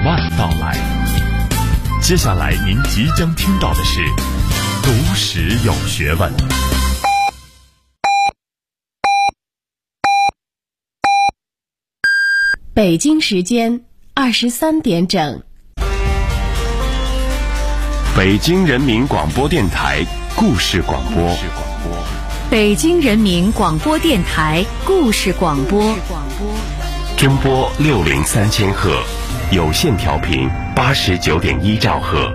万道来。接下来您即将听到的是读史有学问。 北京时间23点整， 北京人民广播电台故事广播。 北京人民广播电台故事广播。 中波603千赫，有线调频89.1兆赫。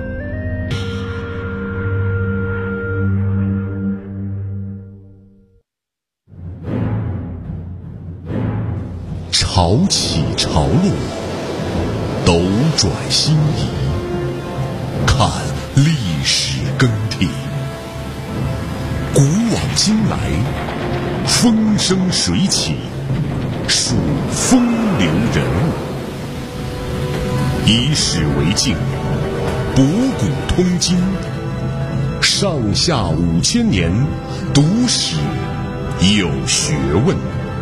潮起潮落，斗转星移，看历史更替，古往今来，风生水起，数风流人物。以史为镜，博古通今，上下5000年，读史有学问。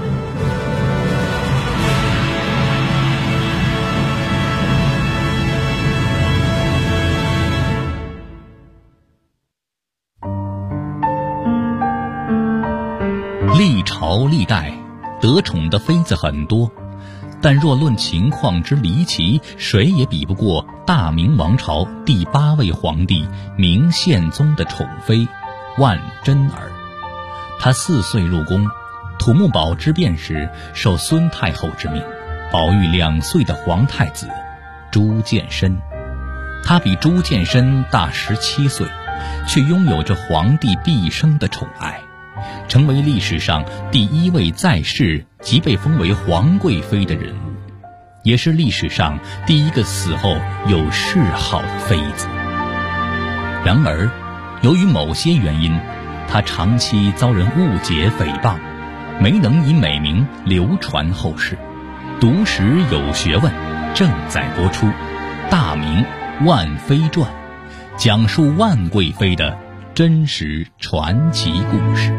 历朝历代得宠的妃子很多，但若论情况之离奇，谁也比不过大明王朝第8位皇帝明宪宗的宠妃万贞儿。她4岁入宫，土木堡之变时受孙太后之命，保育2岁的皇太子朱见深。她比朱见深大17岁，却拥有着皇帝毕生的宠爱，成为历史上第1位在世即被封为皇贵妃的人物，也是历史上第1个死后有谥号的妃子。然而，由于某些原因，她长期遭人误解诽谤，没能以美名流传后世。读史有学问正在播出《大明万妃传》，讲述万贵妃的真实传奇故事。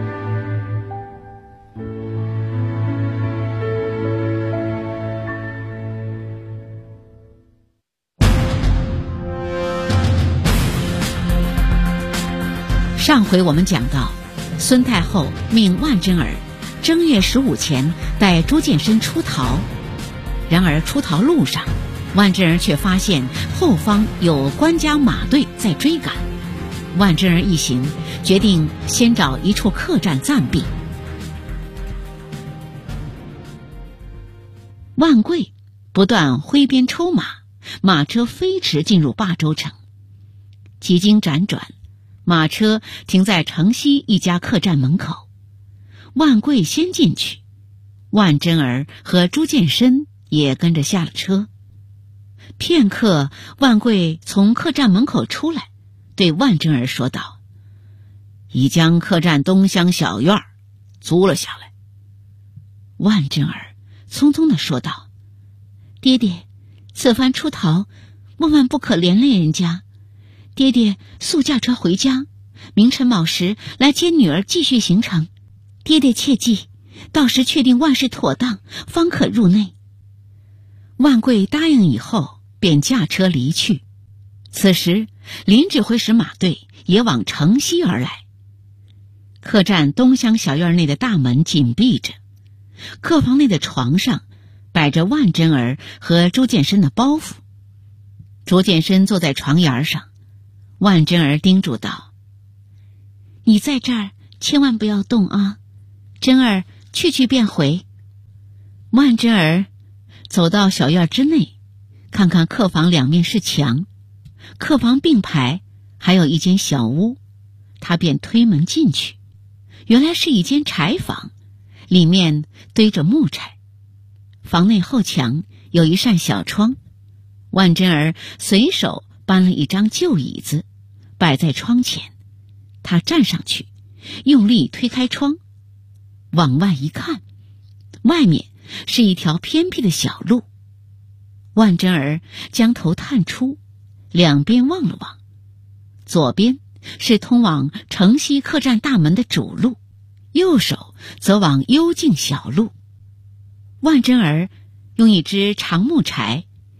上回我们讲到，孙太后命万贞儿正月15前带朱见深出逃。然而出逃路上，万贞儿却发现后方有官家马队在追赶。万贞儿一行决定先找一处客栈暂避。万贵不断挥鞭抽马，马车飞驰进入霸州城。几经辗转，马车停在城西一家客栈门口。万贵先进去，万贞儿和朱见深也跟着下了车。片刻，万贵从客栈门口出来，对万贞儿说道：“已将客栈东厢小院租了下来。”万贞儿匆匆地说道：“爹爹，此番出逃，万不可连累人家。爹爹速驾车回家，明晨卯时来接女儿继续行程。爹爹切记，到时确定万事妥当，方可入内。”万贵答应以后，便驾车离去。此时林指挥使马队也往城西而来。客栈东厢小院内的大门紧闭着，客房内的床上摆着万贞儿和朱见深的包袱。朱见深坐在床沿上，万贞儿叮嘱道：“你在这儿千万不要动啊，贞儿去便回。”万贞儿走到小院之内，看看客房两面是墙，客房并排还有一间小屋，他便推门进去。原来是一间柴房，里面堆着木柴。房内后墙有一扇小窗，万贞儿随手搬了一张旧椅子摆在窗前，他站上去，用力推开窗，往外一看，外面是一条偏僻的小路。万贞儿将头探出，两边望了望，左边是通往城西客栈大门的主路，右手则往幽静小路。万贞儿用一支长木柴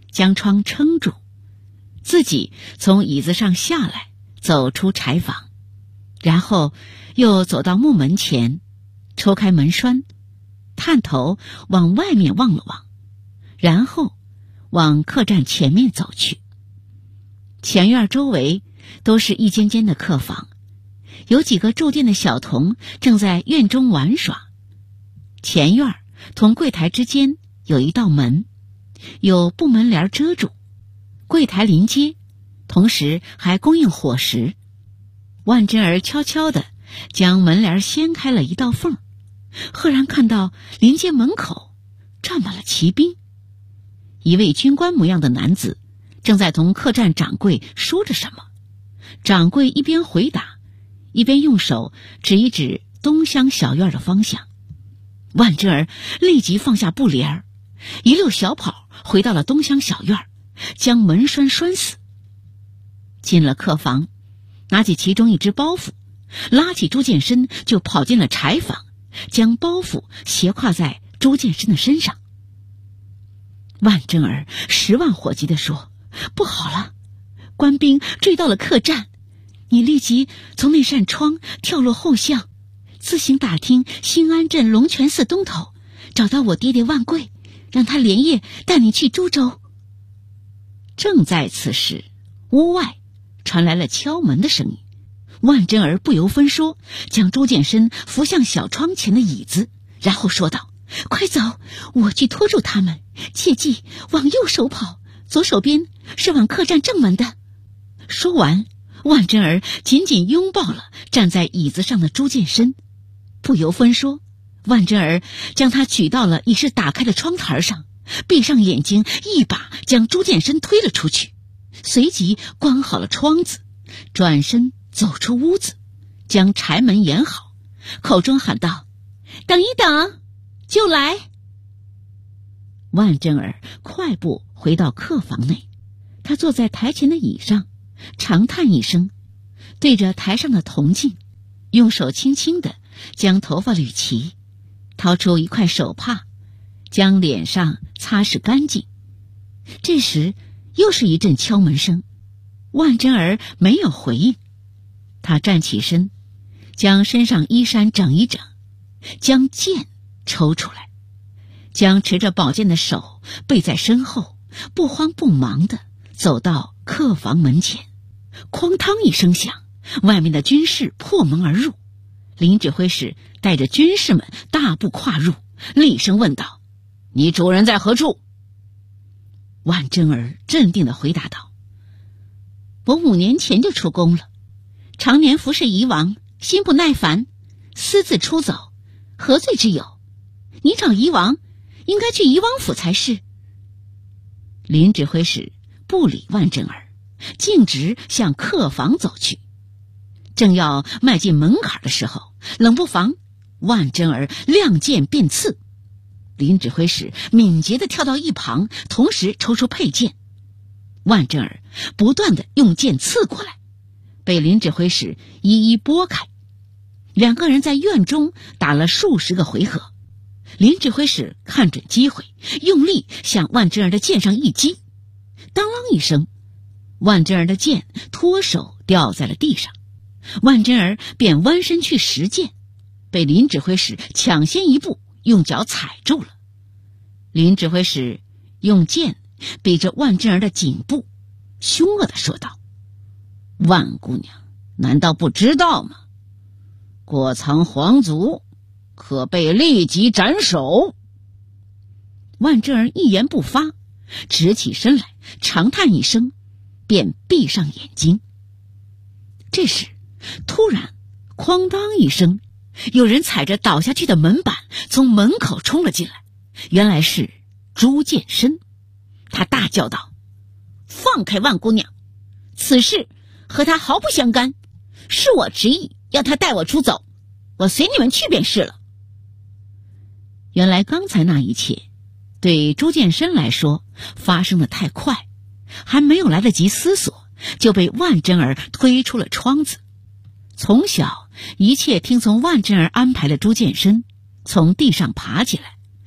将窗撑住，自己从椅子上下来，走出柴房，然后又走到木门前，抽开门栓，探头往外面望了望，然后往客栈前面走去。前院周围都是一间间的客房，有几个住店的小童正在院中玩耍。前院同柜台之间有一道门，有布门帘遮住，柜台临街，同时还供应伙食。万珍儿悄悄地将门帘掀开了一道缝，赫然看到临街门口站满了骑兵，一位军官模样的男子正在同客栈掌柜说着什么。掌柜一边回答，一边用手指一指东厢小院的方向。万珍儿立即放下布帘，一溜小跑回到了东厢小院，将门栓拴死。进了客房，拿起其中一只包袱，拉起朱见深就跑进了柴房，将包袱斜挎在朱见深的身上。万珍儿10万火急地说：“不好了，官兵追到了客栈，你立即从那扇窗跳落后巷，自行打听新安镇龙泉寺东头，找到我爹爹万贵，让他连夜带你去株洲。”正在此时，屋外传来了敲门的声音。万珍儿不由分说，将朱见深扶向小窗前的椅子，然后说道：“快走，我去拖住他们，切记往右手跑，左手边是往客栈正门的。”说完，万珍儿紧紧拥抱了站在椅子上的朱见深，不由分说，万珍儿将他举到了已是打开的窗台上，闭上眼睛，一把将朱见深推了出去，随即关好了窗子，转身走出屋子，将柴门掩好，口中喊道：“等一等，就来。”万珍儿快步回到客房内，她坐在台前的椅上，长叹一声，对着台上的铜镜，用手轻轻地将头发捋齐，掏出一块手帕，将脸上擦拭干净。这时又是一阵敲门声，万珍儿没有回应。她站起身，将身上衣衫整一整，将剑抽出来，将持着宝剑的手背在身后，不慌不忙地走到客房门前。哐当一声响，外面的军士破门而入。林指挥使带着军士们大步跨入，厉声问道：“你主人在何处？”万珍儿镇定地回答道：“我5年前就出宫了，常年服侍夷王，心不耐烦，私自出走，何罪之有？你找夷王，应该去夷王府才是。”林指挥使不理万珍儿，径直向客房走去。正要迈进门槛的时候，冷不防万珍儿亮剑便刺。林指挥使敏捷地跳到一旁，同时抽出佩剑。万珍儿不断地用剑刺过来，被林指挥使一一拨开。2个人在院中打了数十个回合。林指挥使看准机会，用力向万珍儿的剑上一击，当啷一声，万珍儿的剑脱手掉在了地上。万珍儿便弯身去拾剑，被林指挥使抢先一步用脚踩住了。林指挥使用剑比着万珍儿的颈部，凶恶地说道：“万姑娘难道不知道吗？过藏皇族，可被立即斩首。”万珍儿一言不发，直起身来，长叹一声，便闭上眼睛。这时突然哐当一声，有人踩着倒下去的门板从门口冲了进来，原来是朱见深。他大叫道：“放开万姑娘，此事和他毫不相干，是我执意要他带我出走，我随你们去便是了。”原来刚才那一切对朱见深来说发生的太快，还没有来得及思索，就被万珍儿推出了窗子。从小一切听从万珍儿安排的朱见深从地上爬起来，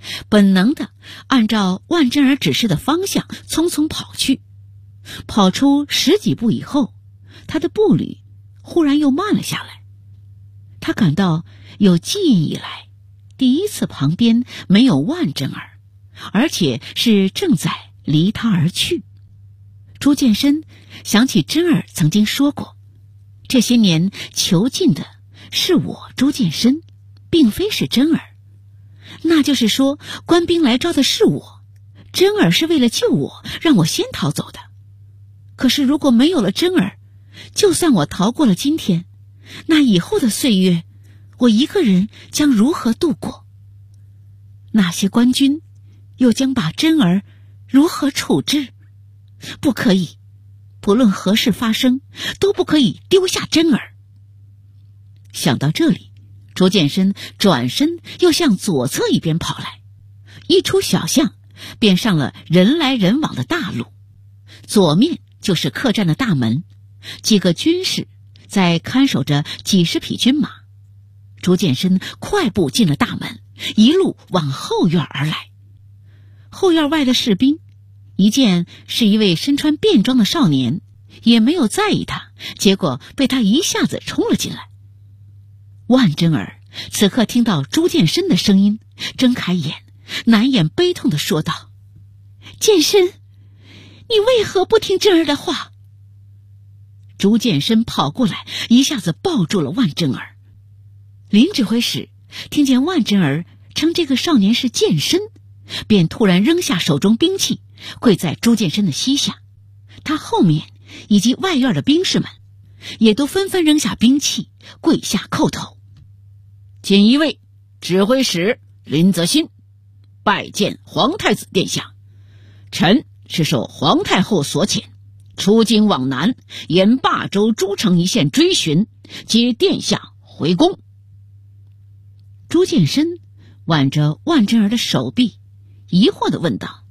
本能地按照万贞儿指示的方向匆匆跑去。跑出10几步以后，他的步履忽然又慢了下来。他感到有记忆以来第一次旁边没有万贞儿，而且是正在离他而去。朱见深想起贞儿曾经说过，这些年囚禁的是我朱见深，并非是贞儿。那就是说，官兵来招的是我，贞儿是为了救我，让我先逃走的。可是如果没有了贞儿，就算我逃过了今天，那以后的岁月，我一个人将如何度过？那些官军又将把贞儿如何处置？不可以，不论何事发生，都不可以丢下贞儿。想到这里，朱见深转身又向左侧一边跑来，一出小巷便上了人来人往的大路，左面就是客栈的大门，几个军士在看守着几十匹军马。朱见深快步进了大门，一路往后院而来。后院外的士兵一见是一位身穿便装的少年，也没有在意他，结果被他一下子冲了进来。万贞儿此刻听到朱见深的声音，睁开眼，难掩悲痛地说道：见深，你为何不听贞儿的话？朱见深跑过来，一下子抱住了万贞儿。林指挥使听见万贞儿称这个少年是见深，便突然扔下手中兵器，跪在朱见深的膝下。他后面以及外院的兵士们也都纷纷扔下兵器，跪下叩头。锦衣卫指挥使林则新拜见皇太子殿下，臣是受皇太后所遣，出京往南，沿霸州诸城一线追寻，接殿下回宫。朱见深挽着万贞儿的手臂，疑惑地问道：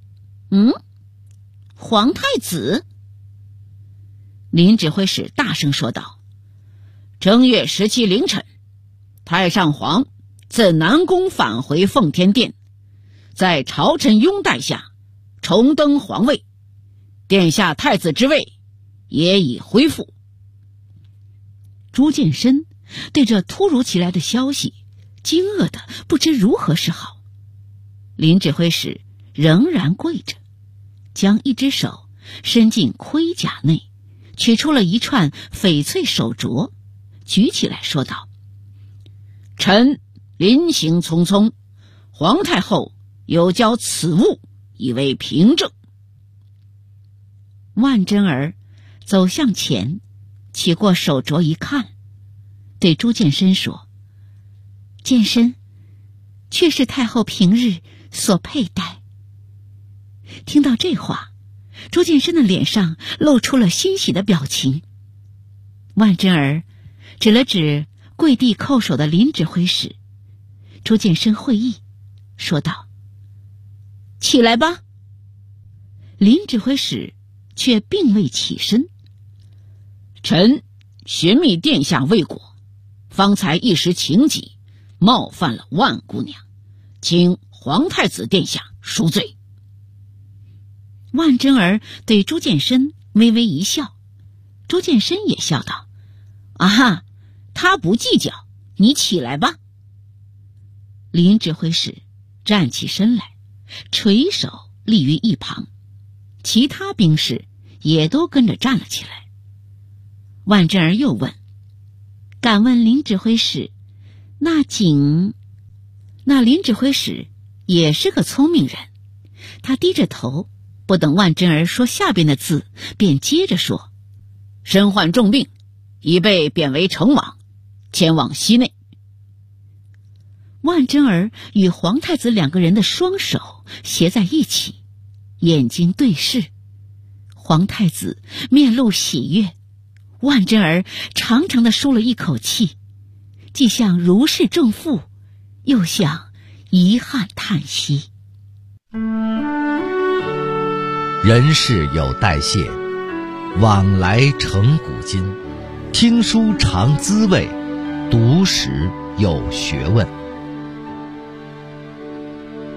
皇太子？林指挥使大声说道：正月17凌晨，太上皇自南宫返回奉天殿，在朝臣拥戴下重登皇位，殿下太子之位也已恢复。朱见深对这突如其来的消息惊愕的不知如何是好。林指挥使仍然跪着，将一只手伸进盔甲内，取出了一串翡翠手镯，举起来说道：臣临行匆匆，皇太后有交此物以为凭证。万贞儿走向前，取过手镯一看，对朱见深说：见深，却是太后平日所佩戴。听到这话，朱见深的脸上露出了欣喜的表情。万贞儿指了指跪地叩首的林指挥使，朱见深会意，说道：起来吧。林指挥使却并未起身。臣寻觅殿下未果，方才一时情急，冒犯了万姑娘，请皇太子殿下赎罪。万贞儿对朱见深微微一笑，朱见深也笑道：啊哈，他不计较，你起来吧。林指挥使站起身来，垂手立于一旁，其他兵士也都跟着站了起来。万贞儿又问：敢问林指挥使，那林指挥使也是个聪明人，他低着头，不等万贞儿说下边的字，便接着说：身患重病，已被贬为城王，前往西内。万贞儿与皇太子两个人的双手携在一起，眼睛对视。皇太子面露喜悦，万贞儿长长的舒了一口气，既像如释重负，又像遗憾叹息。 人事有代谢，往来成古今。听书尝滋味，读史有学问。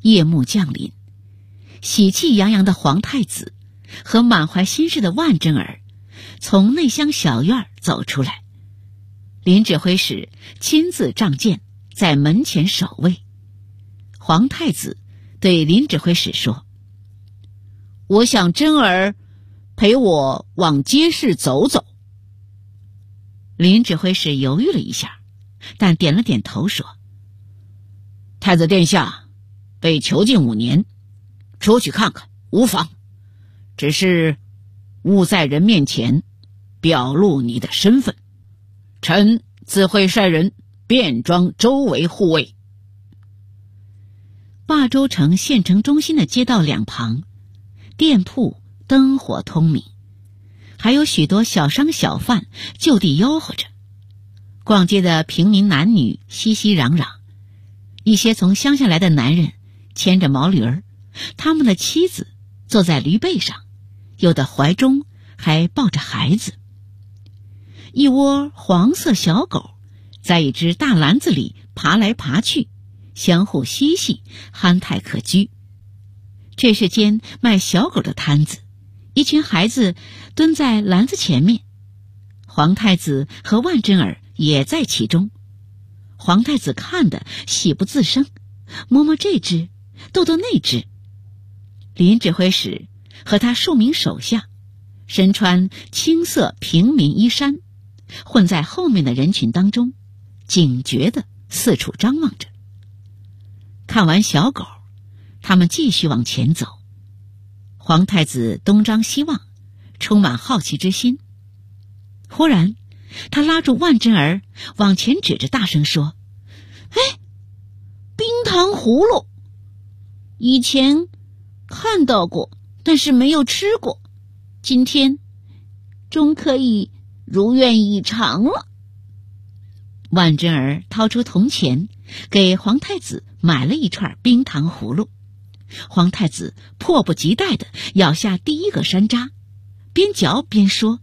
夜幕降临，喜气洋洋的皇太子和满怀心事的万贞儿从内厢小院走出来。林指挥使亲自仗剑在门前守卫。皇太子对林指挥使说：“我想贞儿陪我往街市走走。”林指挥使犹豫了一下，但点了点头说：“太子殿下被囚禁5年，出去看看无妨，只是勿在人面前表露你的身份，臣自会率人便装周围护卫。”霸州城县城中心的街道两旁，店铺灯火通明，还有许多小商小贩就地吆喝着。逛街的平民男女熙熙攘攘，一些从乡下来的男人牵着毛驴儿，他们的妻子坐在驴背上，有的怀中还抱着孩子。一窝黄色小狗在一只大篮子里爬来爬去，相互嬉戏，憨态可掬。这是间卖小狗的摊子，一群孩子蹲在篮子前面，皇太子和万贞儿也在其中。皇太子看得喜不自胜，摸摸这只，逗逗那只。林指挥使和他数名手下身穿青色平民衣衫，混在后面的人群当中，警觉地四处张望着。看完小狗，他们继续往前走。皇太子东张西望，充满好奇之心。忽然他拉住万贞儿往前指着，大声说：“哎，冰糖葫芦！以前看到过，但是没有吃过，今天终可以如愿以偿了。”万贞儿掏出铜钱，给皇太子买了一串冰糖葫芦。皇太子迫不及待地咬下第一个山楂，边嚼边说：“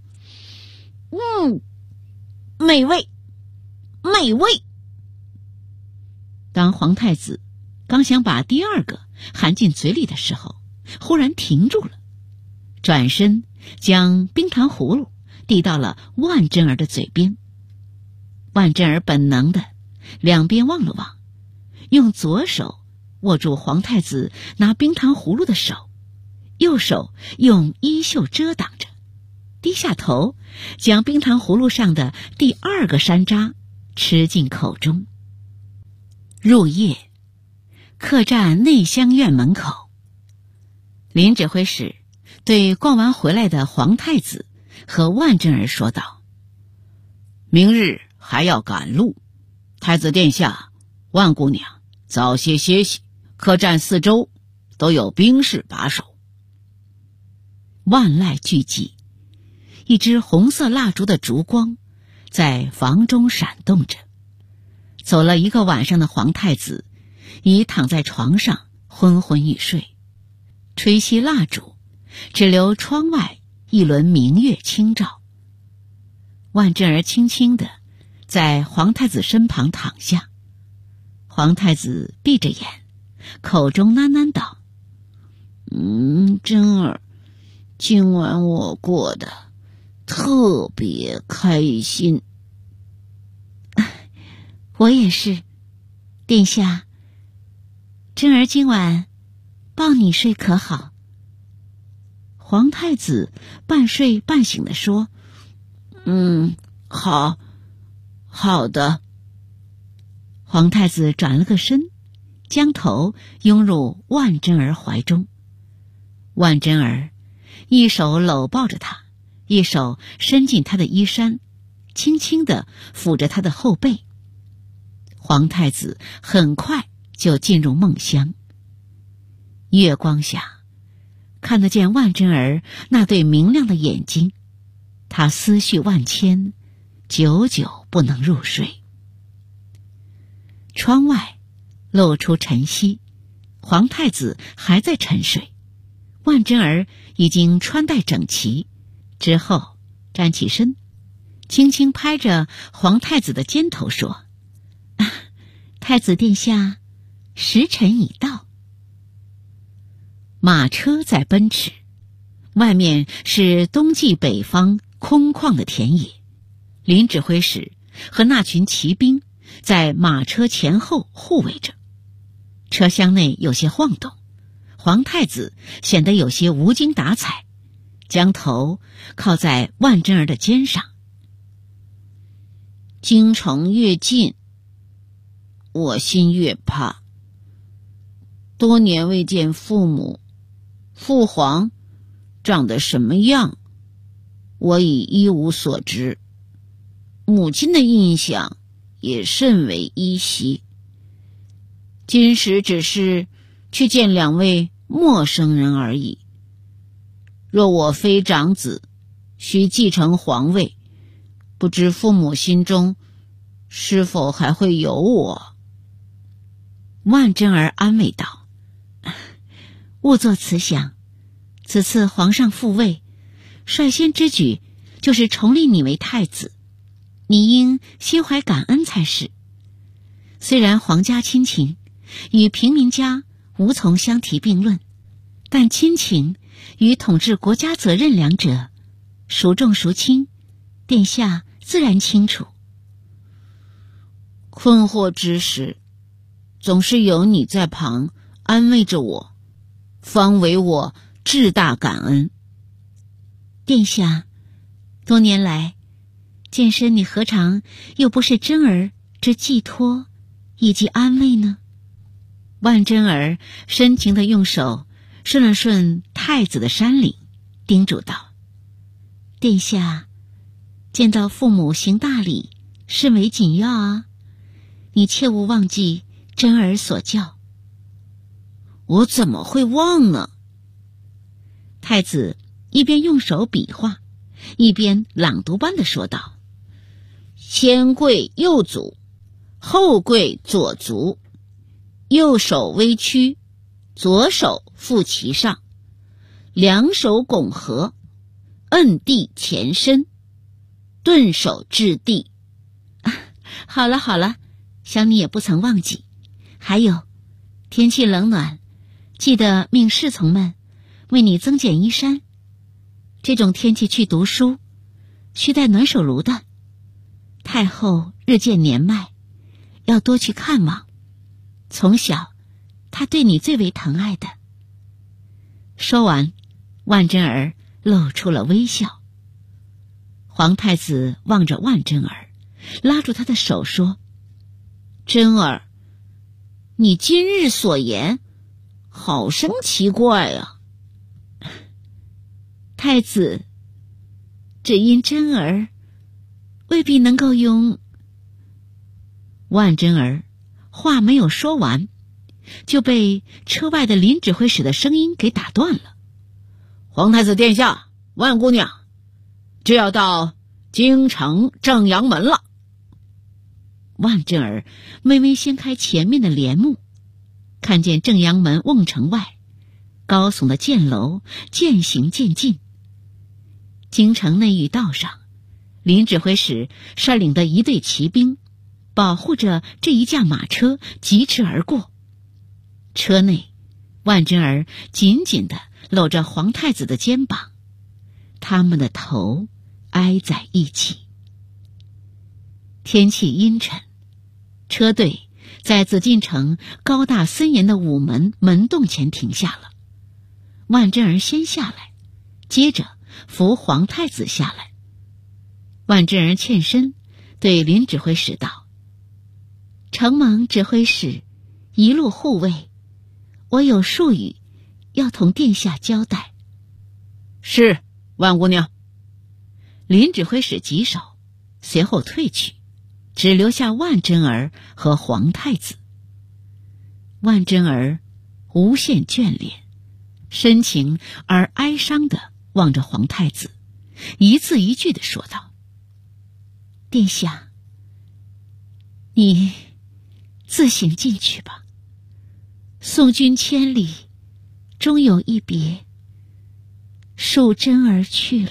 美味，美味。”当皇太子刚想把第二个含进嘴里的时候，忽然停住了，转身将冰糖葫芦递到了万贞儿的嘴边。万贞儿本能的两边望了望，用左手握住皇太子拿冰糖葫芦的手，右手用衣袖遮挡着，低下头将冰糖葫芦上的第二个山楂吃进口中。入夜，客栈内厢院门口，林指挥使对逛完回来的皇太子和万贞儿说道：“明日还要赶路，太子殿下、万姑娘早些歇息，客栈四周都有兵士把守。”万籁俱寂，一支红色蜡烛的烛光在房中闪动着。走了一个晚上的皇太子已躺在床上昏昏欲睡，吹熄蜡烛，只留窗外一轮明月清照。万贞儿轻轻地在皇太子身旁躺下，皇太子闭着眼，口中喃喃道：“贞儿，今晚我过得特别开心。”“我也是，殿下。贞儿今晚抱你睡可好？”皇太子半睡半醒地说：“好的。”皇太子转了个身，将头拥入万贞儿怀中。万贞儿一手搂抱着他，一手伸进他的衣衫，轻轻地抚着他的后背。皇太子很快就进入梦乡。月光下，看得见万贞儿那对明亮的眼睛，他思绪万千，久久不能入睡。窗外露出晨曦，皇太子还在沉睡，万贞儿已经穿戴整齐，之后站起身，轻轻拍着皇太子的肩头说：“太子殿下，时辰已到。” 马车在奔驰，外面是冬季北方空旷的田野。林指挥使和那群骑兵在马车前后护卫着。车厢内有些晃动，皇太子显得有些无精打采，将头靠在万贞儿的肩上。京城越近，我心越怕。多年未见父母，父皇长得什么样，我已一无所知。母亲的印象也甚为依稀。今时只是去见两位陌生人而已。若我非长子，需继承皇位，不知父母心中是否还会有我？万贞儿安慰道：勿作此想，此次皇上复位，率先之举就是重立你为太子，你应心怀感恩才是。虽然皇家亲情与平民家无从相提并论，但亲情与统治国家责任两者孰重孰轻，殿下自然清楚。困惑之时，总是有你在旁安慰着我，方为我至大感恩。殿下，多年来健身，你何尝又不是贞儿之寄托以及安慰呢？万贞儿深情地用手顺了顺太子的衫领，叮嘱道：殿下，见到父母行大礼，甚为紧要啊，你切勿忘记贞儿所教。我怎么会忘呢？太子一边用手比划，一边朗读般地说道：先跪右足，后跪左足，右手微屈，左手负其上，两手拱合，摁地前身，顿手置地。好了好了，想你也不曾忘记。还有，天气冷暖，记得命侍从们为你增减衣衫。这种天气去读书，需带暖手炉的。太后日渐年迈，要多去看望。从小，她对你最为疼爱的。说完，万贞儿露出了微笑。皇太子望着万贞儿，拉住她的手说：贞儿，你今日所言好生奇怪啊。太子，只因贞儿未必能够用。万贞儿话没有说完，就被车外的林指挥使的声音给打断了。皇太子殿下，万姑娘，就要到京城正阳门了。万贞儿微微掀开前面的帘幕，看见正阳门瓮城外高耸的箭楼渐行渐近。京城内御道上，林指挥使率领的一队骑兵保护着这一架马车疾驰而过。车内，万贞儿紧紧地搂着皇太子的肩膀，他们的头挨在一起。天气阴沉，车队在紫禁城高大森严的午门门洞前停下了。万贞儿先下来，接着扶皇太子下来。万贞儿欠身对林指挥使道：承蒙指挥使一路护卫，我有数语要同殿下交代。是，万姑娘。林指挥使棘手，随后退去，只留下万贞儿和皇太子。万贞儿无限眷恋，深情而哀伤地望着皇太子，一字一句地说道：殿下，你自行进去吧，送君千里，终有一别，恕贞儿去了。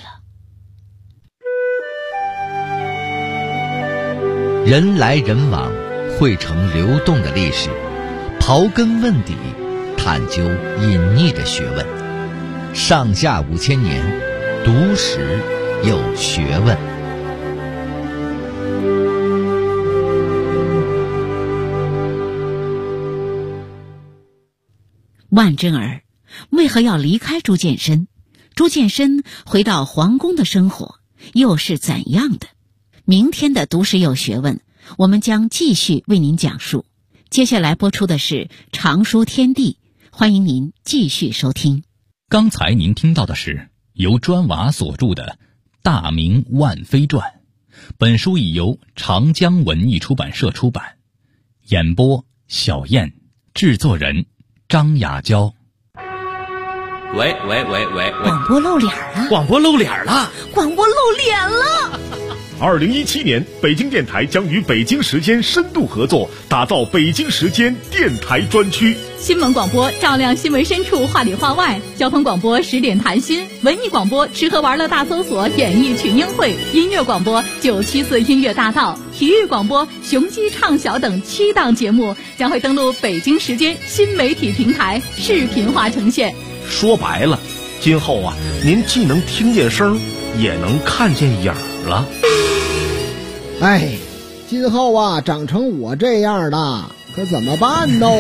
人来人往，汇成流动的历史。刨根问底， 探究隐匿的学问。上下5000年，读史有学问。 万贞儿为何要离开朱见深？朱见深回到皇宫的生活又是怎样的？明天的读史有学问，我们将继续为您讲述。接下来播出的是《常书天地》，欢迎您继续收听。 刚才您听到的是由砖瓦所著的《大明万妃传》，本书已由长江文艺出版社出版。演播小燕，制作人张雅娇。 喂， 广播露脸了！ 广播露脸了！ 广播露脸了 ！2017年，北京电台将与北京时间深度合作，打造北京时间电台专区。 新闻广播照亮新闻深处，话里话外；交通广播10点谈心；文艺广播吃喝玩乐大搜索，演艺群英会；音乐广播974音乐大道；体育广播雄鸡唱晓等7档节目将会登陆北京时间新媒体平台，视频化呈现。 说白了，今后啊，您既能听见声，也能看见影了。 哎，今后啊，长成我这样的，可怎么办呢？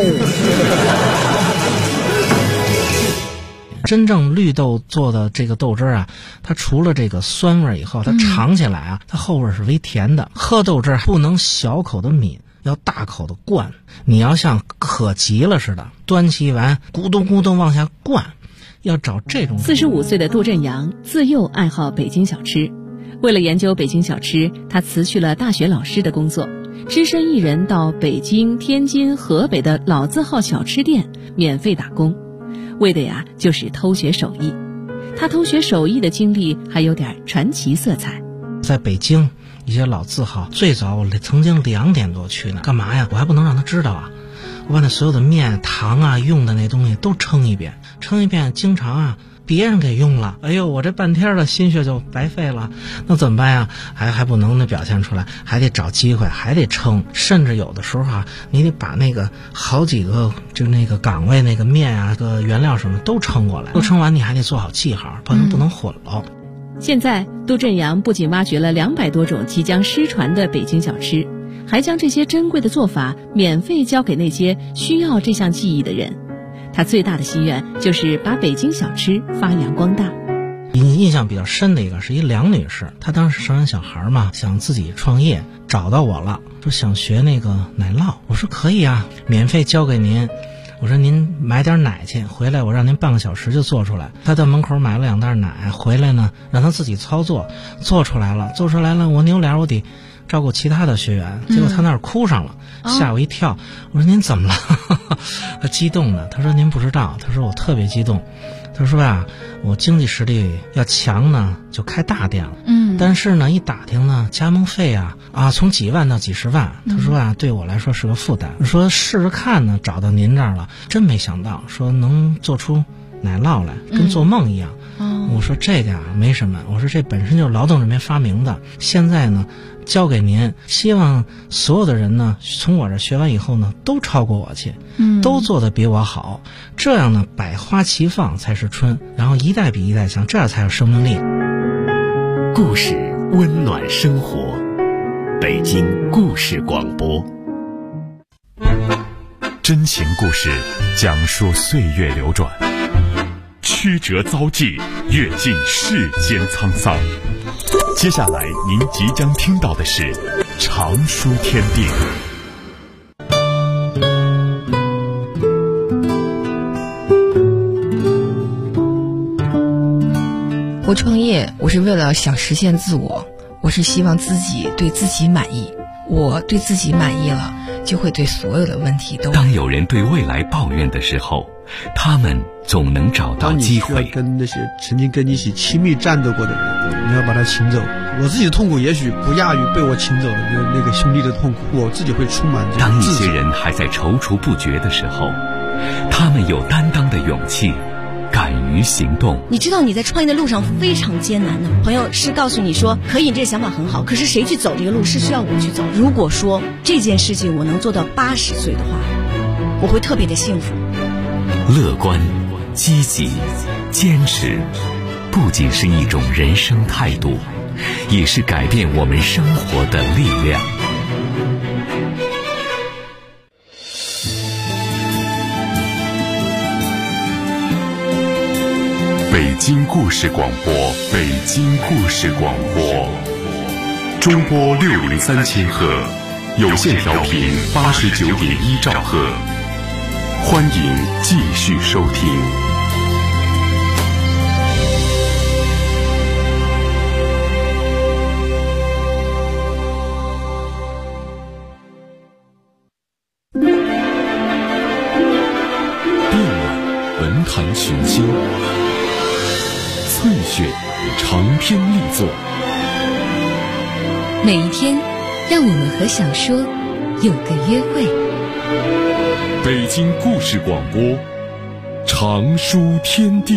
真正绿豆做的这个豆汁啊，它除了这个酸味以后，它尝起来啊，它后味是微甜的。喝豆汁不能小口的抿，要大口的灌。你要像渴急了似的，端起碗咕咚咕咚往下灌，要找这种。 45岁的杜振阳自幼爱好北京小吃，为了研究北京小吃，他辞去了大学老师的工作，只身一人到北京、天津、河北的老字号小吃店免费打工，为的呀就是偷学手艺。他偷学手艺的经历还有点传奇色彩。 在北京一些老字号，最早我曾经2点多去呢，干嘛呀？我还不能让他知道啊！我把那所有的面、糖啊、用的那东西都称一遍，经常啊别人给用了，哎呦，我这半天的心血就白费了，那怎么办呀？还不能表现出来，还得找机会，还得称，甚至有的时候啊，你得把那个好几个就那个岗位那个面啊、个原料什么都称过来，都称完你还得做好记号，不能混了。 现在杜振阳不仅挖掘了200多种即将失传的北京小吃，还将这些珍贵的做法免费交给那些需要这项技艺的人。他最大的心愿就是把北京小吃发扬光大。 印象比较深的一个是一梁女士，她当时生完小孩嘛，想自己创业，找到我了，说想学那个奶酪。我说可以啊，免费交给您。我说您买点奶去，回来我让您半个小时就做出来。他到门口买了2袋奶，回来呢让他自己操作，做出来了。我扭脸我得照顾其他的学员，结果他那儿哭上了，吓我一跳。我说您怎么了？他激动的，他说您不知道，他说我特别激动。他说吧，我经济实力要强呢，就开大店了。但是呢，一打听呢，加盟费啊从几万到几十万。他说啊，对我来说是个负担。说试试看呢，找到您这儿了，真没想到说能做出奶酪来，跟做梦一样。我说这个啊没什么，我说这本身就是劳动人民发明的，现在呢交给您，希望所有的人呢从我这学完以后呢都超过我去，都做得比我好，这样呢百花齐放才是春，然后一代比一代强，这样才有生命力。 故事温暖生活，北京故事广播，真情故事讲述岁月流转，曲折遭际，阅尽世间沧桑。接下来您即将听到的是《常书天地》。 我创业，我是为了想实现自我，我是希望自己对自己满意。我对自己满意了，就会对所有的问题都。 当有人对未来抱怨的时候，他们总能找到机会。 当你需要跟那些曾经跟你一起亲密战斗过的人，你要把他请走。我自己的痛苦也许不亚于被我请走的那个兄弟的痛苦，我自己会充满这个当一些人还在踌躇不决的时候，他们有担当的勇气，敢于行动。 你知道你在创业的路上非常艰难的，朋友是告诉你说可以，这个想法很好，可是谁去走这个路是需要我去走。如果说这件事情我能做到80岁的话，我会特别的幸福。 乐观、积极、坚持，不仅是一种人生态度，也是改变我们生活的力量。 北京故事广播，北京故事广播，中波603赫，有线调频89.1兆赫，欢迎继续收听。电晚文坛群星，翠雪长篇力作。 每一天，让我们和小说有个约会。 北京故事广播，长书天地。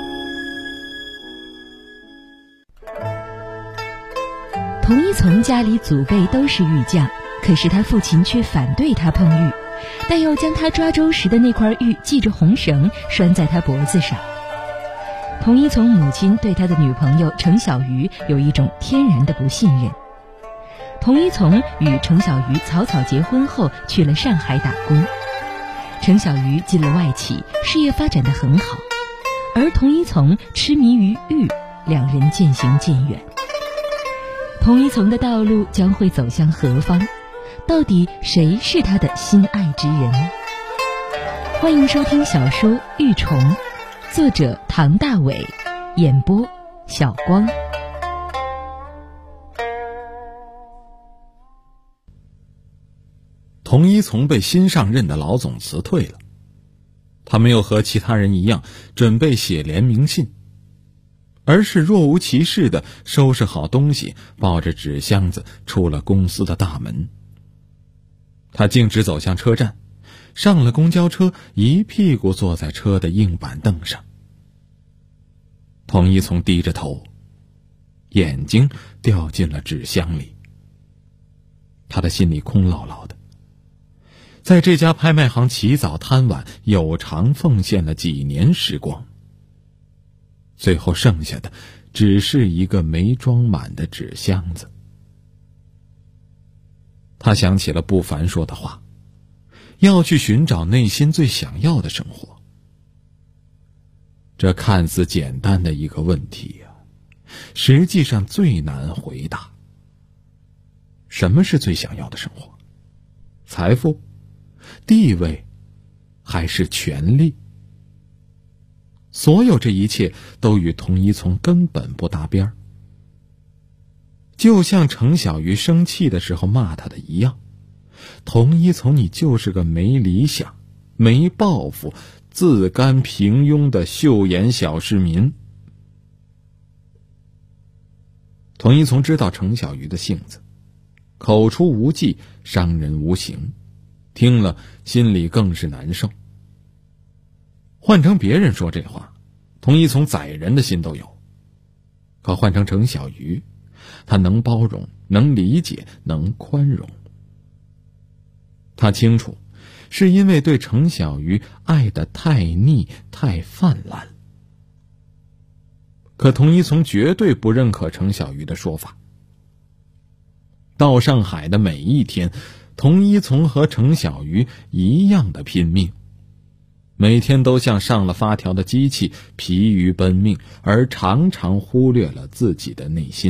童一从家里祖辈都是玉匠，可是他父亲却反对他碰玉，但要将他抓周时的那块玉系着红绳拴在他脖子上。童一从母亲对他的女朋友程小鱼有一种天然的不信任。童一从与程小鱼草草结婚后去了上海打工，程小鱼进了外企，事业发展得很好，而童一从痴迷于玉，两人渐行渐远。童一从的道路将会走向何方？到底谁是他的心爱之人？欢迎收听小说《玉虫》，作者唐大伟，演播小光。 童一从被新上任的老总辞退了，他没有和其他人一样准备写联名信，而是若无其事地收拾好东西，抱着纸箱子出了公司的大门。他径直走向车站，上了公交车，一屁股坐在车的硬板凳上。童一从低着头，眼睛掉进了纸箱里，他的心里空落落的。在这家拍卖行起早贪晚，有偿奉献了几年时光，最后剩下的只是一个没装满的纸箱子。他想起了不凡说的话，要去寻找内心最想要的生活。这看似简单的一个问题呀，实际上最难回答。什么是最想要的生活？财富、地位，还是权力？所有这一切都与童一从根本不搭边儿。就像程小鱼生气的时候骂他的一样，童一从你就是个没理想、没抱负、自甘平庸的秀妍小市民。童一从知道程小鱼的性子，口出无忌，伤人无形，听了心里更是难受。换成别人说这话，童一从宰人的心都有，可换成程小鱼，他能包容，能理解，能宽容。他清楚，是因为对程小鱼爱得太腻，太泛滥。可童一从绝对不认可程小鱼的说法。到上海的每一天，童一从和程小鱼一样的拼命，每天都像上了发条的机器，疲于奔命，而常常忽略了自己的内心。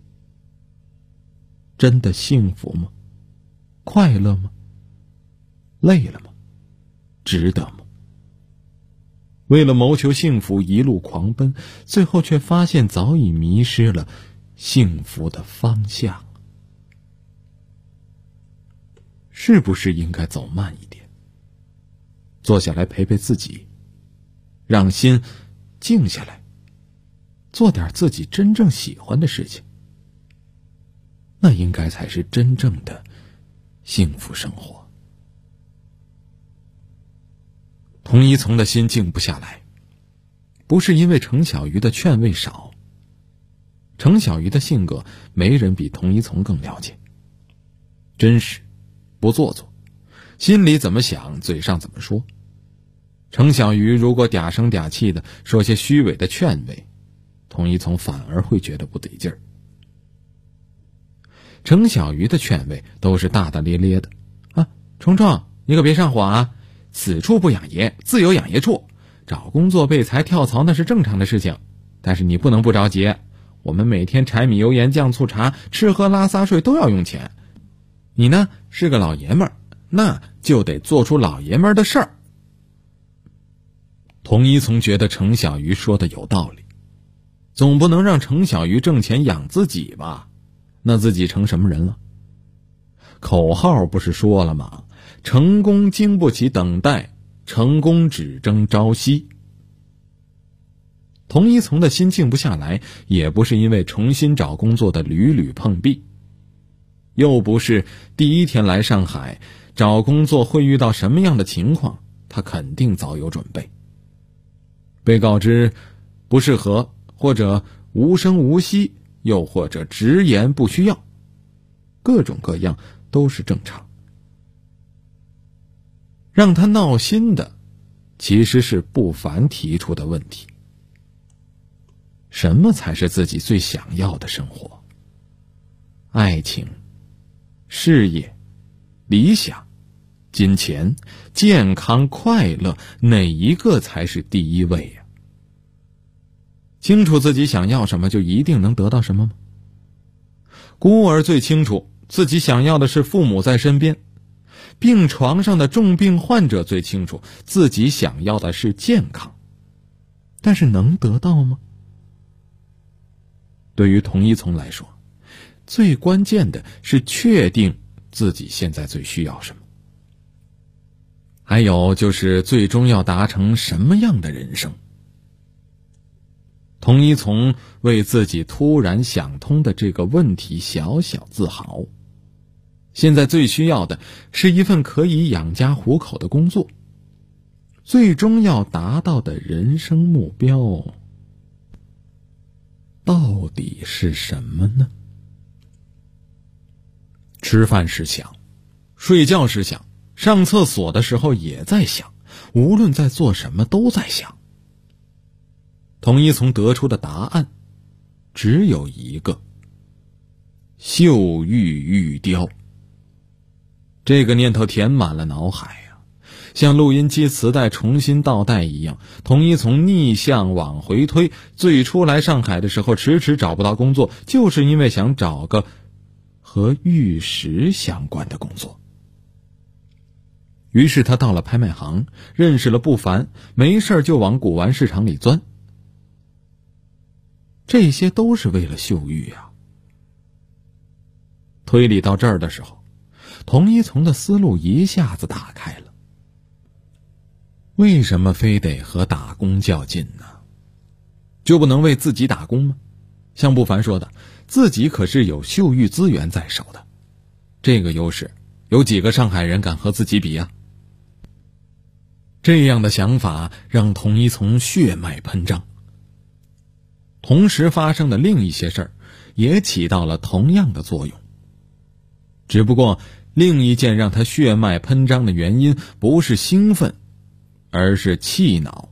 真的幸福吗？快乐吗？累了吗？值得吗？为了谋求幸福一路狂奔，最后却发现早已迷失了幸福的方向。是不是应该走慢一点，坐下来陪陪自己，让心静下来，做点自己真正喜欢的事情？那应该才是真正的幸福生活。童一从的心静不下来，不是因为程小鱼的劝慰少。程小鱼的性格没人比童一从更了解，真实不做作，心里怎么想嘴上怎么说。 程小鱼如果嗲声嗲气的说些虚伪的劝慰，童一从反而会觉得不得劲儿。程小鱼的劝慰都是大大咧咧的啊，冲冲，你可别上火啊，此处不养爷，自有养爷处，找工作备才跳槽那是正常的事情，但是你不能不着急，我们每天柴米油盐酱醋茶，吃喝拉撒睡都要用钱，你呢是个老爷们儿，那就得做出老爷们儿的事儿。童一从觉得程小鱼说的有道理，总不能让程小鱼挣钱养自己吧，那自己成什么人了？口号不是说了吗？成功经不起等待，成功只争朝夕。童一从的心静不下来，也不是因为重新找工作的屡屡碰壁，又不是第一天来上海找工作会遇到什么样的情况，他肯定早有准备。被告知不适合，或者无声无息，又或者直言不需要，各种各样都是正常。让他闹心的其实是不凡提出的问题：什么才是自己最想要的生活？爱情、事业、理想、金钱、健康、快乐，哪一个才是第一位呀？清楚自己想要什么，就一定能得到什么吗？孤儿最清楚自己想要的是父母在身边，病床上的重病患者最清楚自己想要的是健康，但是能得到吗？对于童一从来说，最关键的是确定自己现在最需要什么，还有就是最终要达成什么样的人生。童一从为自己突然想通的这个问题小小自豪。现在最需要的是一份可以养家糊口的工作，最终要达到的人生目标到底是什么呢？吃饭时想，睡觉时想，上厕所的时候也在想，无论在做什么都在想。童一从得出的答案只有一个：秀玉玉雕。这个念头填满了脑海呀，像录音机磁带重新倒带一样。童一从逆向往回推，最初来上海的时候迟迟找不到工作，就是因为想找个和玉石相关的工作。于是他到了拍卖行，认识了不凡，没事就往古玩市场里钻。这些都是为了秀玉啊。推理到这儿的时候，童一从的思路一下子打开了。为什么非得和打工较劲呢？就不能为自己打工吗？像不凡说的，自己可是有秀玉资源在手的，这个优势有几个上海人敢和自己比啊？这样的想法让童一从血脉喷张。同时发生的另一些事儿也起到了同样的作用，只不过另一件让他血脉喷张的原因不是兴奋，而是气恼。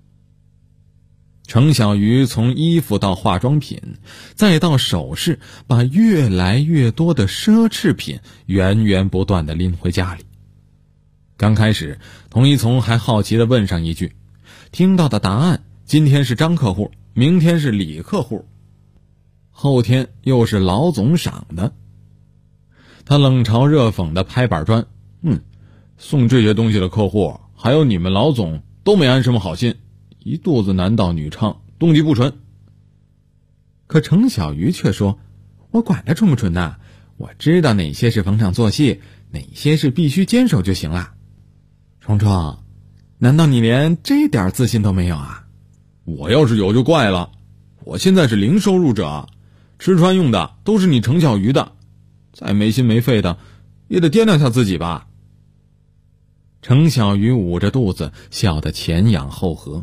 程小鱼从衣服到化妆品，再到首饰，把越来越多的奢侈品源源不断地拎回家里。刚开始，童一从还好奇地问上一句，听到的答案今天是张客户，明天是李客户，后天又是老总赏的。他冷嘲热讽地拍板砖，送这些东西的客户还有你们老总都没安什么好心，一肚子男盗女娼，动机不纯。可程小鱼却说，我管他纯不纯呐，我知道哪些是逢场作戏，哪些是必须坚守就行了。冲冲，难道你连这点自信都没有啊？ 我要是有就怪了，我现在是零收入者，吃穿用的都是你程小鱼的，再没心没肺的也得掂量下自己吧。 程小鱼捂着肚子笑得前仰后合。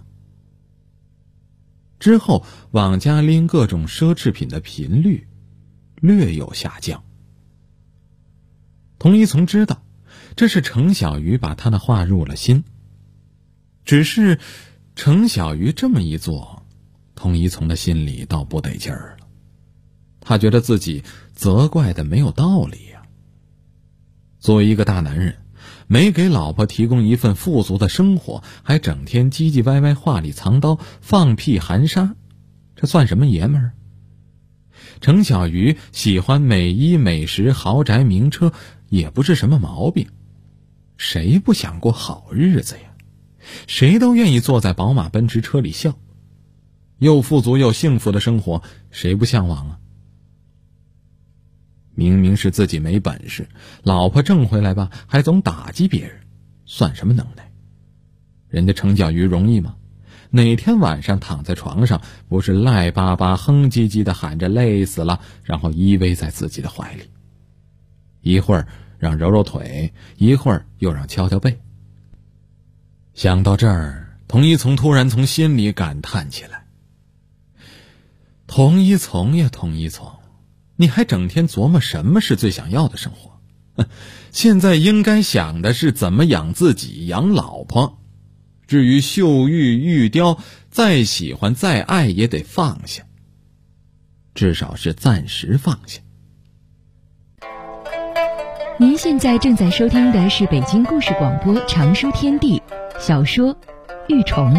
之后往家拎各种奢侈品的频率略有下降。童一从知道这是程小鱼把他的话入了心， 只是程小鱼这么一做，童一从的心里倒不得劲儿了。他觉得自己责怪的没有道理呀。作为一个大男人，没给老婆提供一份富足的生活，还整天唧唧歪歪话里藏刀，放屁含沙，这算什么爷们儿？程小鱼喜欢美衣美食、豪宅名车，也不是什么毛病。谁不想过好日子呀？谁都愿意坐在宝马奔驰车里笑。又富足又幸福的生活，谁不向往啊？明明是自己没本事，老婆挣回来吧，还总打击别人，算什么能耐？人家程小鱼容易吗？哪天晚上躺在床上，不是赖巴巴哼唧唧的喊着累死了，然后依偎在自己的怀里，一会儿让揉揉腿，一会儿又让敲敲背。想到这儿，童一从突然从心里感叹起来：童一从呀，童一从，你还整天琢磨什么是最想要的生活？现在应该想的是怎么养自己，养老婆。至于秀玉、玉雕，再喜欢再爱也得放下，至少是暂时放下。 您现在正在收听的是北京故事广播长书天地小说《玉虫》。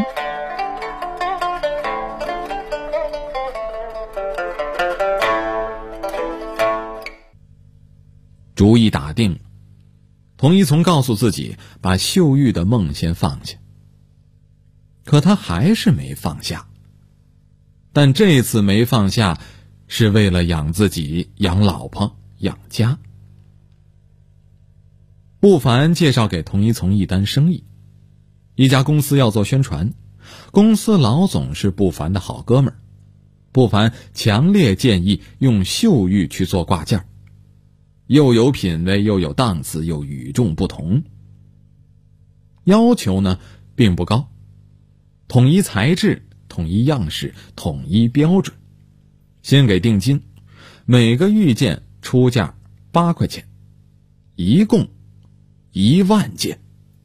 主意打定了，童一从告诉自己把秀玉的梦先放下。可他还是没放下，但这次没放下是为了养自己、养老婆、养家。不凡介绍给童一从一单生意，一家公司要做宣传，公司老总是不凡的好哥们儿，不凡强烈建议用秀玉去做挂件，又有品位，又有档次，又与众不同。要求呢并不高，统一材质，统一样式，统一标准。先给定金，每个玉件出价8块钱，一共1万件。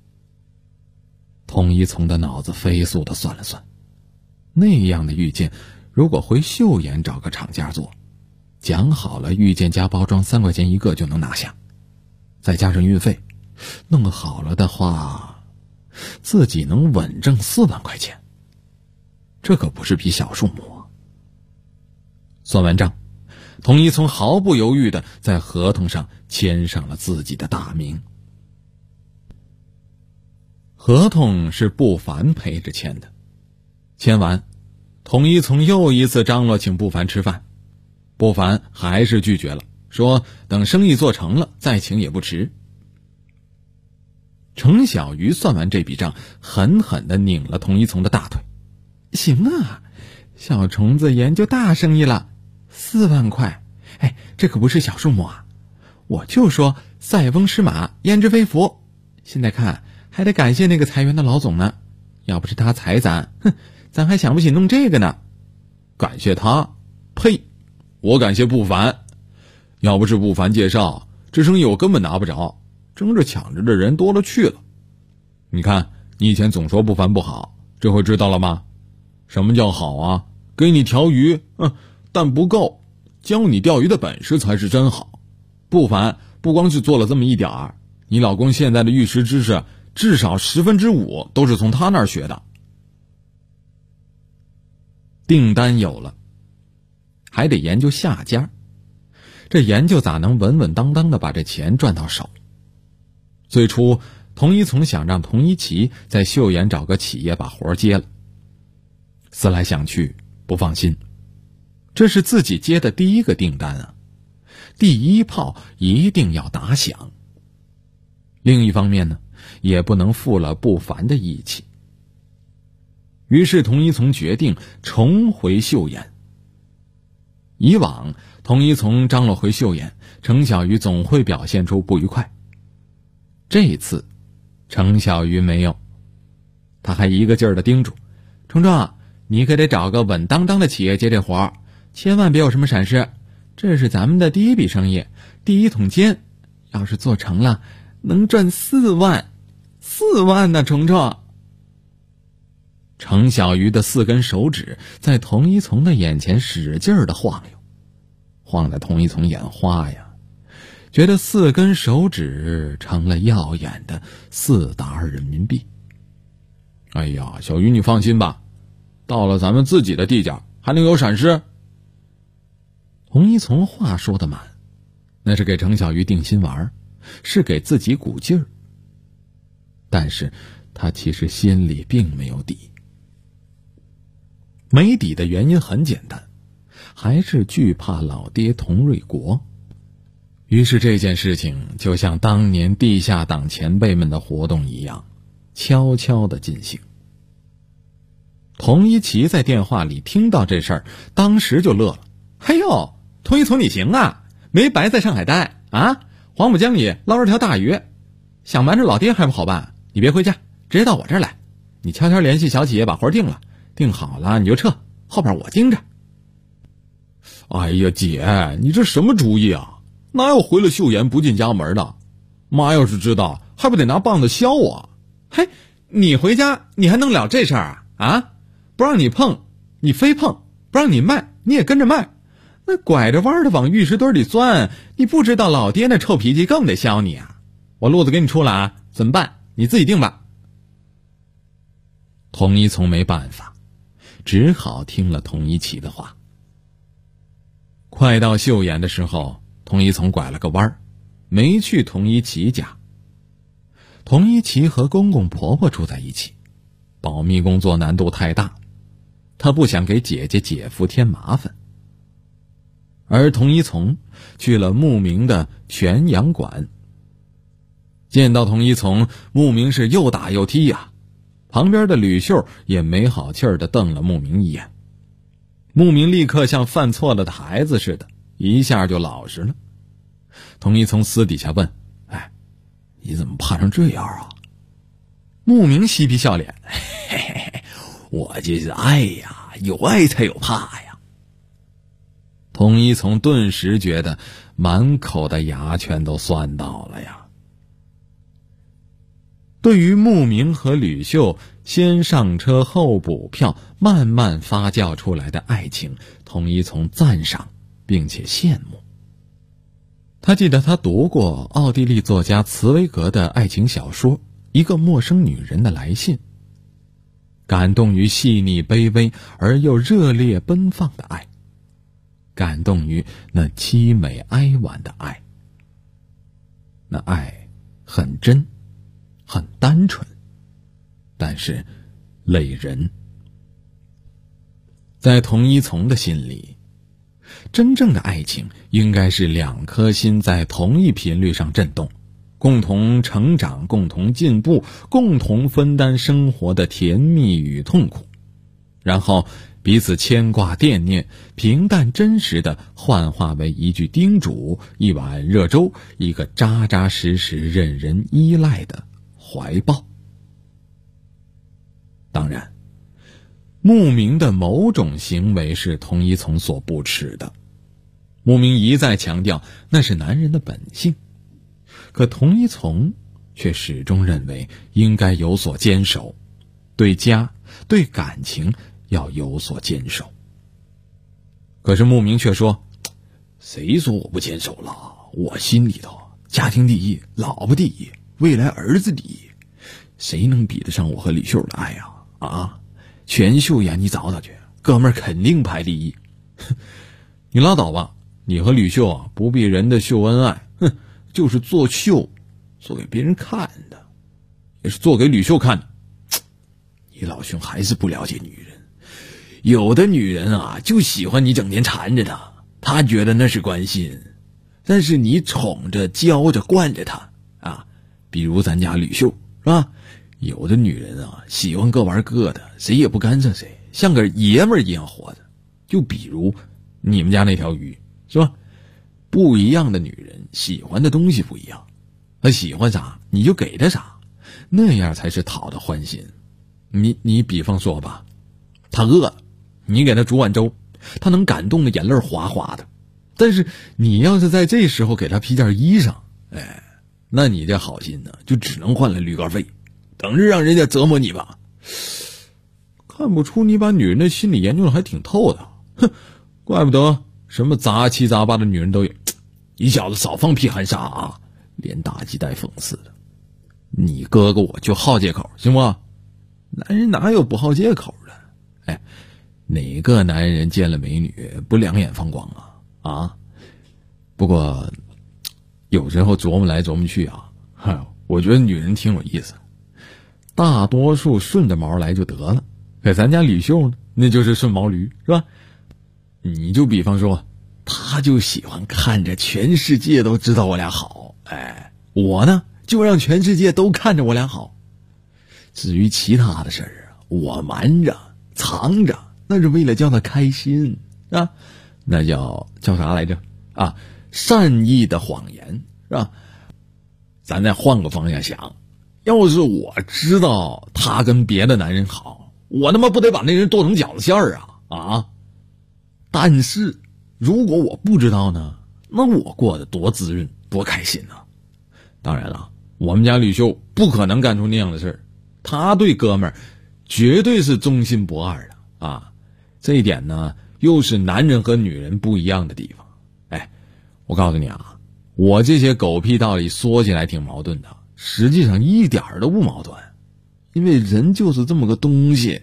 童一从的脑子飞速地算了算，那样的玉件如果回岫岩找个厂家做，讲好了玉件加包装3块钱一个就能拿下，再加上运费，弄好了的话自己能稳挣4万块钱，这可不是笔小数目啊。算完账，童一从毫不犹豫地在合同上签上了自己的大名。合同是不凡陪着签的，签完，童一从又一次张罗请不凡吃饭，不凡还是拒绝了，说等生意做成了再请也不迟。程小鱼算完这笔账，狠狠地拧了童一从的大腿。行啊，小虫子研究大生意了，4万块，哎，这可不是小数目啊！我就说塞翁失马焉知非福，现在看还得感谢那个裁员的老总呢，要不是他裁咱，咱还想不起弄这个呢。感谢他？呸！我感谢不凡，要不是不凡介绍，这生意我根本拿不着，争着抢着的人多了去了。你看，你以前总说不凡不好，这回知道了吗？什么叫好啊？给你条鱼，但不够，教你钓鱼的本事才是真好。不凡不光是做了这么一点儿，你老公现在的玉石知识至少5%都是从他那儿学的。订单有了，还得研究下家，这研究咋能稳稳当当的把这钱赚到手？最初童一从想让童一奇在岫岩找个企业把活接了，思来想去不放心，这是自己接的第一个订单啊，第一炮一定要打响。另一方面呢，也不能负了不凡的义气。于是童一从决定重回岫岩。以往童一从张罗回岫岩，程小鱼总会表现出不愉快，这一次程小鱼没有，他还一个劲儿地叮嘱程壮，你可得找个稳当当的企业接这活，千万别有什么闪失，这是咱们的第一笔生意，第一桶金，要是做成了能赚4万，4万呢，程程。 程小鱼的4根手指在童一从的眼前使劲地晃悠，晃得童一从眼花呀，觉得4根手指成了耀眼的4沓人民币。哎呀，小鱼你放心吧，到了咱们自己的地界还能有闪失。童一从话说得满，那是给程小鱼定心丸，是给自己鼓劲儿。但是他其实心里并没有底。没底的原因很简单，还是惧怕老爹童瑞国。于是这件事情就像当年地下党前辈们的活动一样，悄悄地进行。童一奇在电话里听到这事儿，当时就乐了。哎呦，童一从你行啊，没白在上海待啊，黄浦江里捞着条大鱼，想瞒着老爹还不好办。你别回家，直接到我这儿来，你悄悄联系小企业把活定了，定好了你就撤，后边我盯着。哎呀姐，你这什么主意啊？哪有回了秀妍不进家门的？妈要是知道还不得拿棒子削我。嘿，你回家你还弄了这事儿啊？不让你碰你非碰，不让你卖你也跟着卖，那拐着弯的往玉石堆里钻，你不知道老爹那臭脾气更得削你啊。我路子给你出了啊，怎么办你自己定吧。童一从没办法，只好听了童一奇的话。快到秀妍的时候，童一从拐了个弯，没去童一奇家。童一奇和公公婆婆住在一起，保密工作难度太大，他不想给姐姐姐夫添麻烦。而童一从去了慕名的全阳馆。见到童一从，慕名是又打又踢呀，旁边的吕秀也没好气儿地瞪了慕名一眼。慕名立刻像犯错了的孩子似的，一下就老实了。童一从私底下问：哎，你怎么怕成这样啊？慕名嬉皮笑脸：嘿嘿嘿，我这是爱呀，有爱才有怕呀。童一从顿时觉得满口的牙全都酸到了呀。对于慕名和吕秀先上车后补票慢慢发酵出来的爱情，童一从赞赏并且羡慕。他记得他读过奥地利作家茨威格的爱情小说《一个陌生女人的来信》，感动于细腻卑微而又热烈奔放的爱，感动于那凄美哀婉的爱。那爱很真很单纯，但是累人。在童一从的心里，真正的爱情应该是2颗心在同一频率上震动，共同成长，共同进步，共同分担生活的甜蜜与痛苦，然后彼此牵挂惦念，平淡真实的幻化为一句叮嘱，一碗热粥，一个扎扎实实任人依赖的怀抱。当然，慕名的某种行为是童一从所不耻的。慕名一再强调那是男人的本性，可童一从却始终认为应该有所坚守，对家对感情要有所坚守。可是慕名却说：谁说我不坚守了？我心里头家庭第一，老婆第一，未来儿子第一，谁能比得上我和李秀的爱呀？啊，全秀妍你找找去，哥们儿肯定排第一。你拉倒吧，你和吕秀啊，不必人的秀恩爱，就是做秀，做给别人看的，也是做给吕秀看的。你老兄还是不了解女人，有的女人啊，就喜欢你整天缠着她，她觉得那是关心，但是你宠着教着惯着她啊，比如咱家吕秀是吧？有的女人啊，喜欢各玩各的，谁也不干涉谁，像个爷们儿一样活着。就比如你们家那条鱼是吧？不一样的女人喜欢的东西不一样，她喜欢啥你就给她啥，那样才是讨她欢心。你比方说吧，她饿了，你给她煮碗粥，她能感动的眼泪哗哗的。但是你要是在这时候给她披件衣裳，哎，那你这好心呢，就只能换来驴肝肺，等着让人家折磨你吧。 看不出你把女人的心理研究的还挺透的。哼，怪不得什么杂七杂八的女人都有。你小子少放屁含沙啊，连打鸡带讽似的。你哥哥我就好借口，行不？男人哪有不好借口的？哎，哪个男人见了美女不两眼放光啊？啊！不过有时候琢磨来琢磨去啊，我觉得女人挺有意思，大多数顺着毛来就得了。可咱家李秀呢，那就是顺毛驴，是吧？你就比方说，他就喜欢看着全世界都知道我俩好，哎，我呢就让全世界都看着我俩好。至于其他的事儿啊，我瞒着藏着，那是为了叫他开心啊，那叫啥来着啊？善意的谎言，是吧？咱再换个方向想，要是我知道他跟别的男人好，我他妈不得把那人剁成饺子馅儿啊！但是如果我不知道呢，那我过得多滋润多开心啊！当然了，我们家吕秀不可能干出那样的事儿，他对哥们儿绝对是忠心不二的啊！这一点呢，又是男人和女人不一样的地方。哎，我告诉你啊，我这些狗屁道理说起来挺矛盾的，实际上一点都不矛盾，因为人就是这么个东西。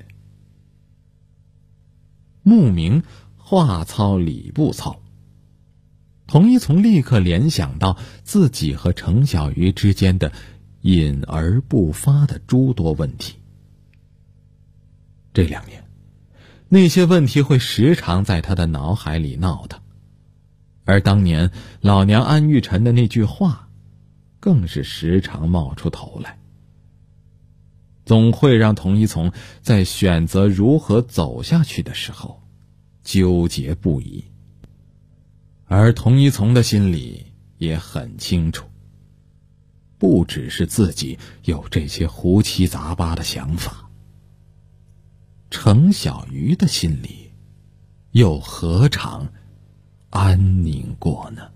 慕名话糙理不糙，童一从立刻联想到自己和程小鱼之间的隐而不发的诸多问题。这2年，那些问题会时常在他的脑海里闹腾，而当年老娘安玉晨的那句话更是时常冒出头来，总会让童一从在选择如何走下去的时候纠结不已。而童一从的心里也很清楚，不只是自己有这些胡七杂八的想法，程小鱼的心里又何尝安宁过呢？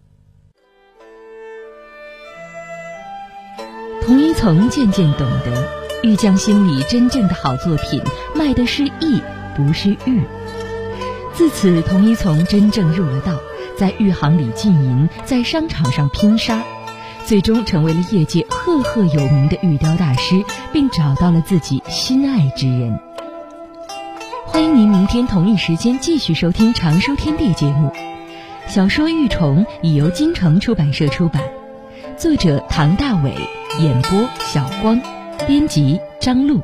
童一从渐渐懂得，玉匠心里真正的好作品卖的是艺，不是玉。自此，童一从真正入了道，在玉行里经营，在商场上拼杀，最终成为了业界赫赫有名的玉雕大师，并找到了自己心爱之人。欢迎您明天同一时间继续收听《常书天地》节目。小说《玉虫》已由京城出版社出版，作者唐大伟，演播小光，编辑张璐。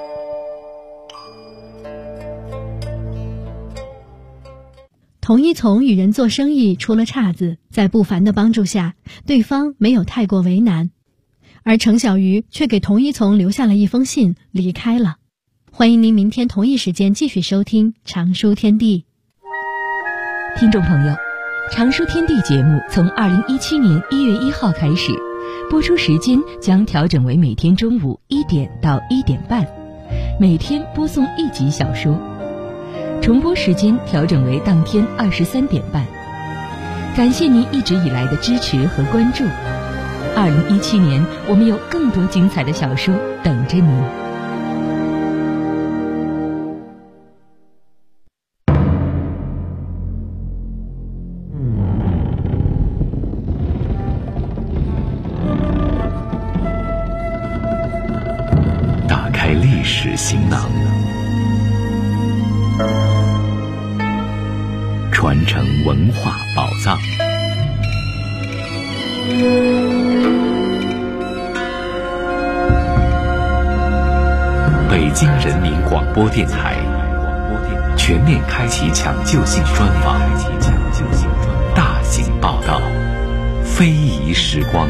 童一从与人做生意出了岔子，在不凡的帮助下，对方没有太过为难，而程小鱼却给童一从留下了一封信，离开了。欢迎您明天同一时间继续收听《常书天地》。 听众朋友，《常书天地》节目从2017年1月1号开始，播出时间将调整为每天中午1点到1点半，每天播送1集小说。重播时间调整为当天23点半。感谢您一直以来的支持和关注。2017年，我们有更多精彩的小说等着您。 打开历史行囊，传承文化宝藏。北京人民广播电台全面开启抢救性专访，大型报道，非遗时光。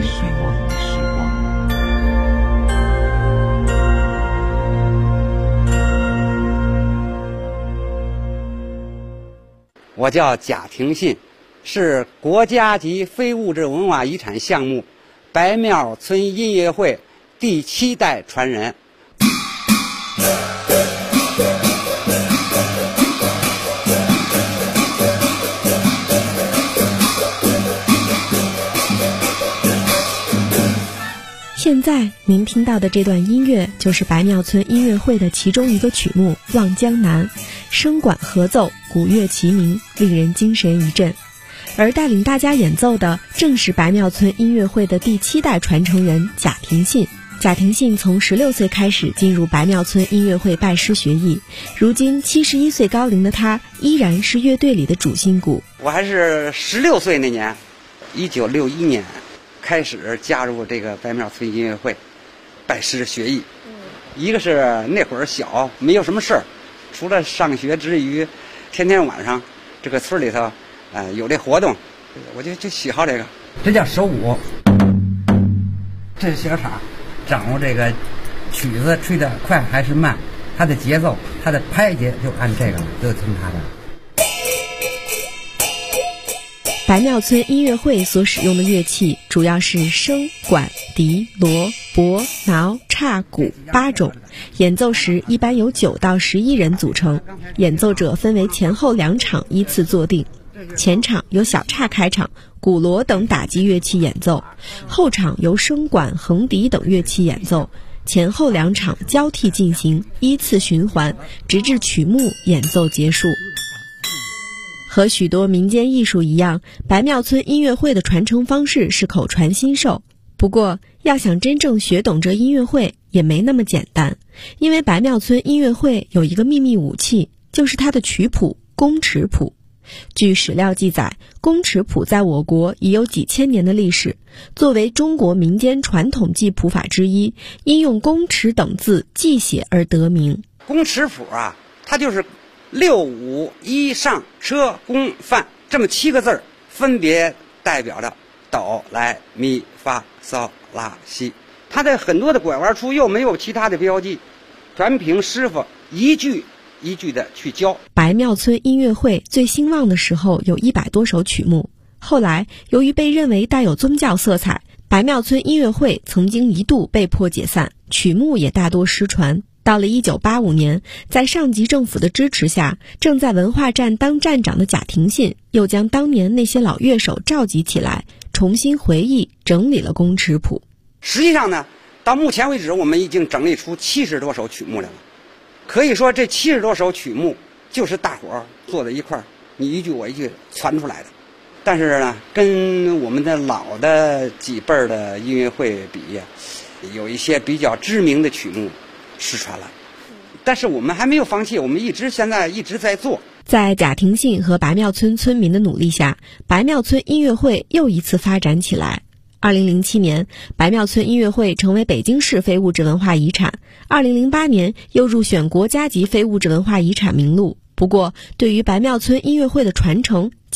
我叫贾廷信，是国家级非物质文化遗产项目白庙村音乐会第7代传人。 现现在您听到的这段音乐就是白庙村音乐会的其中一个曲目《望江南》，声管合奏，鼓乐齐鸣，令人精神一振。而带领大家演奏的正是白庙村音乐会的第7代传承人贾廷信。贾廷信从16岁开始进入白庙村音乐会拜师学艺，如今71岁高龄的他依然是乐队里的主心骨。 我还是16岁那年，1961年开始加入这个白庙村音乐会，拜师学艺。一个是那会儿小，没有什么事儿，除了上学之余，天天晚上这个村里头，有这活动，我就喜好这个。这叫手鼓，这是小场。掌握这个曲子吹得快还是慢，它的节奏，它的拍节就按这个了，就听它的。 白庙村音乐会所使用的乐器主要是笙、管、笛、锣、钹、挠、叉、鼓8种，演奏时一般由9到11人组成，演奏者分为前后2场依次坐定。前场由小叉开场，鼓锣等打击乐器演奏，后场由笙管、横笛等乐器演奏，前后2场交替进行，依次循环，直至曲目演奏结束。和许多民间艺术一样，白庙村音乐会的传承方式是口传心授。不过，要想真正学懂这音乐会也没那么简单，因为白庙村音乐会有一个秘密武器，就是它的曲谱宫尺谱。据史料记载，宫尺谱在我国已有几千年的历史，作为中国民间传统记谱法之一，因用宫尺等字记写而得名。 宫尺谱啊，它就是6、5、1上车宫范这么7个字，分别代表着哆来咪发嗦拉西。它的很多的拐弯处又没有其他的标记，全凭师傅一句一句的去教。 白庙村音乐会最兴旺的时候有100多首曲目，后来由于被认为带有宗教色彩，白庙村音乐会曾经一度被迫解散，曲目也大多失传。到了1985年，在上级政府的支持下，正在文化站当站长的贾廷信又将当年那些老乐手召集起来，重新回忆整理了宫尺谱。 实际上呢，到目前为止我们已经整理出70多首曲目来了。可以说这70多首曲目就是大伙儿坐在一块儿，你一句我一句传出来的。但是呢，跟我们的老的几辈儿的音乐会比，有一些比较知名的曲目失传了。但是我们还没有放弃，我们现在一直在做。 在贾廷信和白庙村村民的努力下，白庙村音乐会又一次发展起来。2007年，白庙村音乐会成为北京市非物质文化遗产。2008年又入选国家级非物质文化遗产名录。不过，对于白庙村音乐会的传承，